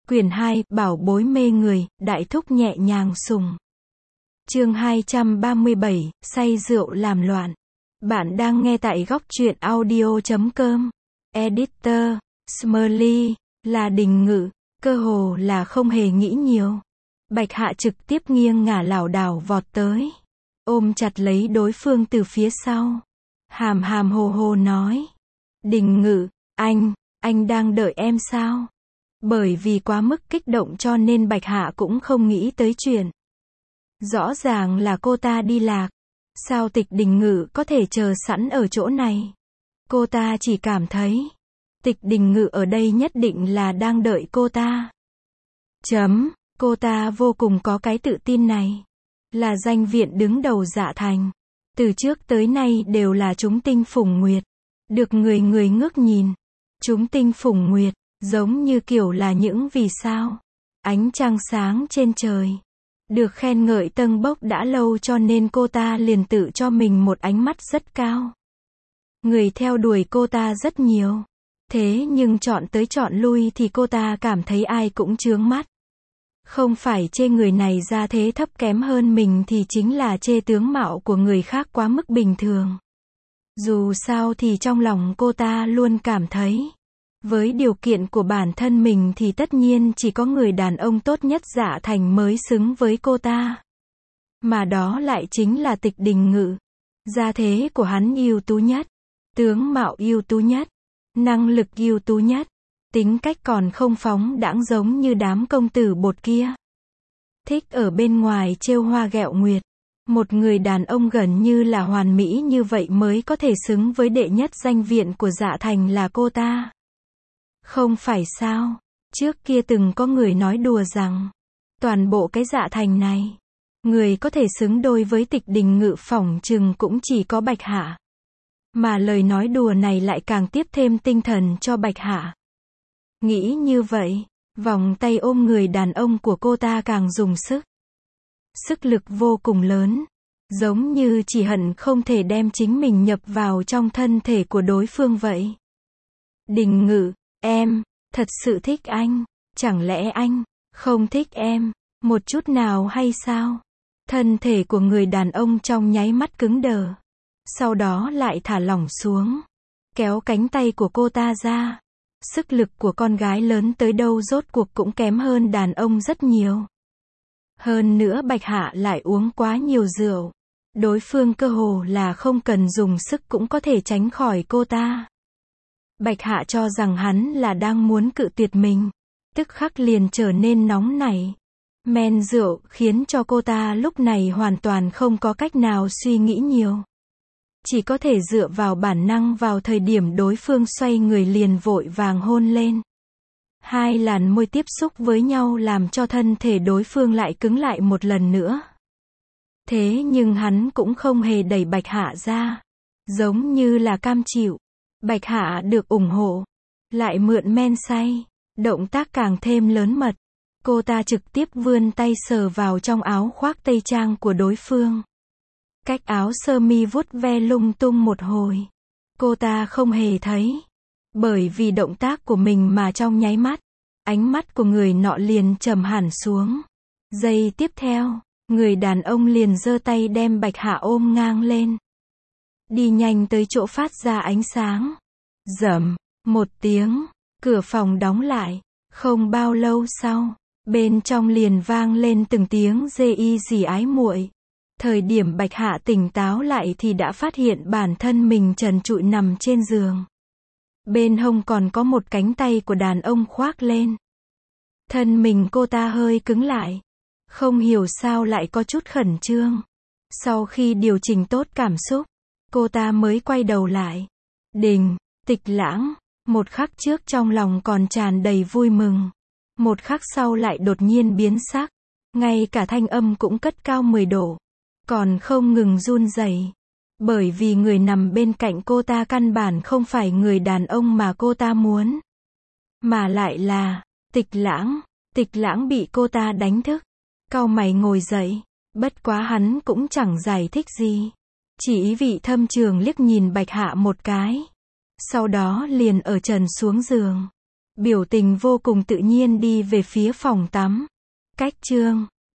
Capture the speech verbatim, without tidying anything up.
Quyển hai, Bảo bối mê người, đại thúc nhẹ nhàng sùng. Chương hai trăm ba mươi bảy, say rượu làm loạn. Bạn đang nghe tại góc truyện audio chấm com. Editor, Smurly, là Đình Ngự, cơ hồ là không hề nghĩ nhiều. Bạch Hạ trực tiếp nghiêng ngả lảo đảo vọt tới, ôm chặt lấy đối phương từ phía sau. Hàm hàm hồ hồ nói. Đình Ngự, anh, anh đang đợi em sao? Bởi vì quá mức kích động cho nên Bạch Hạ cũng không nghĩ tới chuyện. Rõ ràng là cô ta đi lạc. Sao Tịch Đình Ngự có thể chờ sẵn ở chỗ này? Cô ta chỉ cảm thấy, Tịch Đình Ngự ở đây nhất định là đang đợi cô ta. Chấm, cô ta vô cùng có cái tự tin này. Là danh viện đứng đầu Dạ Thành. Từ trước tới nay đều là chúng tinh phủng nguyệt. Được người người ngước nhìn. Chúng tinh phủng nguyệt, giống như kiểu là những vì sao. Ánh trăng sáng trên trời. Được khen ngợi tâng bốc đã lâu cho nên cô ta liền tự cho mình một ánh mắt rất cao. Người theo đuổi cô ta rất nhiều. Thế nhưng chọn tới chọn lui thì cô ta cảm thấy ai cũng chướng mắt. Không phải chê người này ra thế thấp kém hơn mình thì chính là chê tướng mạo của người khác quá mức bình thường. Dù sao thì trong lòng cô ta luôn cảm thấy, với điều kiện của bản thân mình thì tất nhiên chỉ có người đàn ông tốt nhất Dạ Thành mới xứng với cô ta. Mà đó lại chính là Tịch Đình Ngự. Gia thế của hắn ưu tú nhất, tướng mạo ưu tú nhất, năng lực ưu tú nhất, tính cách còn không phóng đãng giống như đám công tử bột kia. Thích ở bên ngoài trêu hoa ghẹo nguyệt. Một người đàn ông gần như là hoàn mỹ như vậy mới có thể xứng với đệ nhất danh viện của Dạ Thành là cô ta. Không phải sao? Trước kia từng có người nói đùa rằng, toàn bộ cái Dạ Thành này, người có thể xứng đôi với Tịch Đình Ngự phỏng chừng cũng chỉ có Bạch Hạ. Mà lời nói đùa này lại càng tiếp thêm tinh thần cho Bạch Hạ. Nghĩ như vậy, vòng tay ôm người đàn ông của cô ta càng dùng sức. Sức lực vô cùng lớn, giống như chỉ hận không thể đem chính mình nhập vào trong thân thể của đối phương vậy. Đình Ngự, em, thật sự thích anh, chẳng lẽ anh không thích em một chút nào hay sao? Thân thể của người đàn ông trong nháy mắt cứng đờ, sau đó lại thả lỏng xuống, kéo cánh tay của cô ta ra. Sức lực của con gái lớn tới đâu rốt cuộc cũng kém hơn đàn ông rất nhiều. Hơn nữa Bạch Hạ lại uống quá nhiều rượu. Đối phương cơ hồ là không cần dùng sức cũng có thể tránh khỏi cô ta. Bạch Hạ cho rằng hắn là đang muốn cự tuyệt mình. Tức khắc liền trở nên nóng nảy. Men rượu khiến cho cô ta lúc này hoàn toàn không có cách nào suy nghĩ nhiều. Chỉ có thể dựa vào bản năng vào thời điểm đối phương xoay người liền vội vàng hôn lên. Hai làn môi tiếp xúc với nhau làm cho thân thể đối phương lại cứng lại một lần nữa. Thế nhưng hắn cũng không hề đẩy Bạch Hạ ra. Giống như là cam chịu. Bạch Hạ được ủng hộ. Lại mượn men say. Động tác càng thêm lớn mật. Cô ta trực tiếp vươn tay sờ vào trong áo khoác tây trang của đối phương. Cách áo sơ mi vuốt ve lung tung một hồi. Cô ta không hề thấy. Bởi vì động tác của mình mà trong nháy mắt, ánh mắt của người nọ liền trầm hẳn xuống. Giây tiếp theo, người đàn ông liền giơ tay đem Bạch Hạ ôm ngang lên. Đi nhanh tới chỗ phát ra ánh sáng. Rầm, một tiếng, cửa phòng đóng lại. Không bao lâu sau, bên trong liền vang lên từng tiếng dê y dì ái muội. Thời điểm Bạch Hạ tỉnh táo lại thì đã phát hiện bản thân mình trần trụi nằm trên giường. Bên hông còn có một cánh tay của đàn ông khoác lên. Thân mình cô ta hơi cứng lại. Không hiểu sao lại có chút khẩn trương. Sau khi điều chỉnh tốt cảm xúc, cô ta mới quay đầu lại. Đình, Tịch Lãng, một khắc trước trong lòng còn tràn đầy vui mừng. Một khắc sau lại đột nhiên biến sắc. Ngay cả thanh âm cũng cất cao mười độ. Còn không ngừng run rẩy. Bởi vì người nằm bên cạnh cô ta căn bản không phải người đàn ông mà cô ta muốn. Mà lại là Tịch Lãng. Tịch Lãng bị cô ta đánh thức. Cau mày ngồi dậy. Bất quá hắn cũng chẳng giải thích gì. Chỉ ý vị thâm trường liếc nhìn Bạch Hạ một cái. Sau đó liền ở trần xuống giường. Biểu tình vô cùng tự nhiên đi về phía phòng tắm. Cách chương